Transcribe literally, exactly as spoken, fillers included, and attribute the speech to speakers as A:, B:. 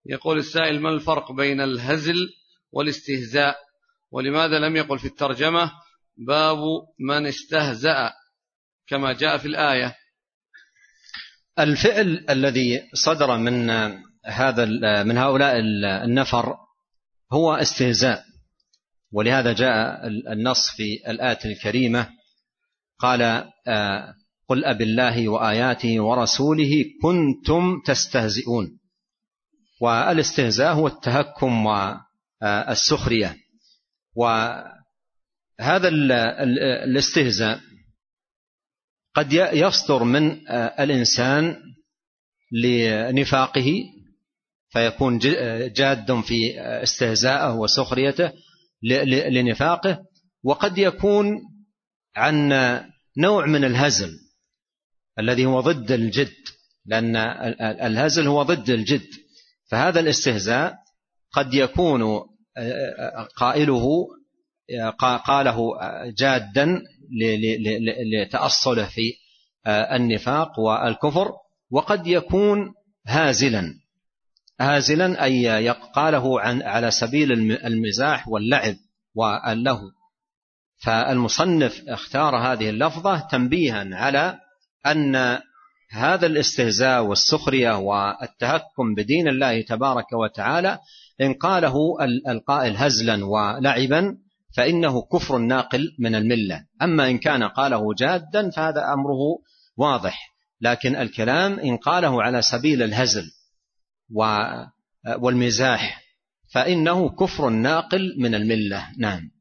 A: يقول السائل: ما الفرق بين الهزل والاستهزاء؟ ولماذا لم يقل في الترجمة باب من استهزأ كما جاء في الآية؟
B: الفعل الذي صدر من هذا من هؤلاء النفر هو استهزاء، ولهذا جاء النص في الآية الكريمة قال: قل أب الله وآياته ورسوله كنتم تستهزئون. والاستهزاء هو التهكم والسخرية. وهذا الاستهزاء قد يصدر من الإنسان لنفاقه فيكون جاد في استهزاءه وسخريته لنفاقه، وقد يكون عن نوع من الهزل الذي هو ضد الجد، لأن الهزل هو ضد الجد. فهذا الاستهزاء قد يكون قائله قاله جادا لتأصله في النفاق والكفر، وقد يكون هازلا هازلا أي قاله على سبيل المزاح واللعب واللهو. فالمصنف اختار هذه اللفظة تنبيها على أن هذا الاستهزاء والسخرية والتهكم بدين الله تبارك وتعالى إن قاله القائل هزلا ولعبا فإنه كفر ناقل من الملة. أما إن كان قاله جادا فهذا أمره واضح، لكن الكلام إن قاله على سبيل الهزل والمزاح فإنه كفر ناقل من الملة. نعم.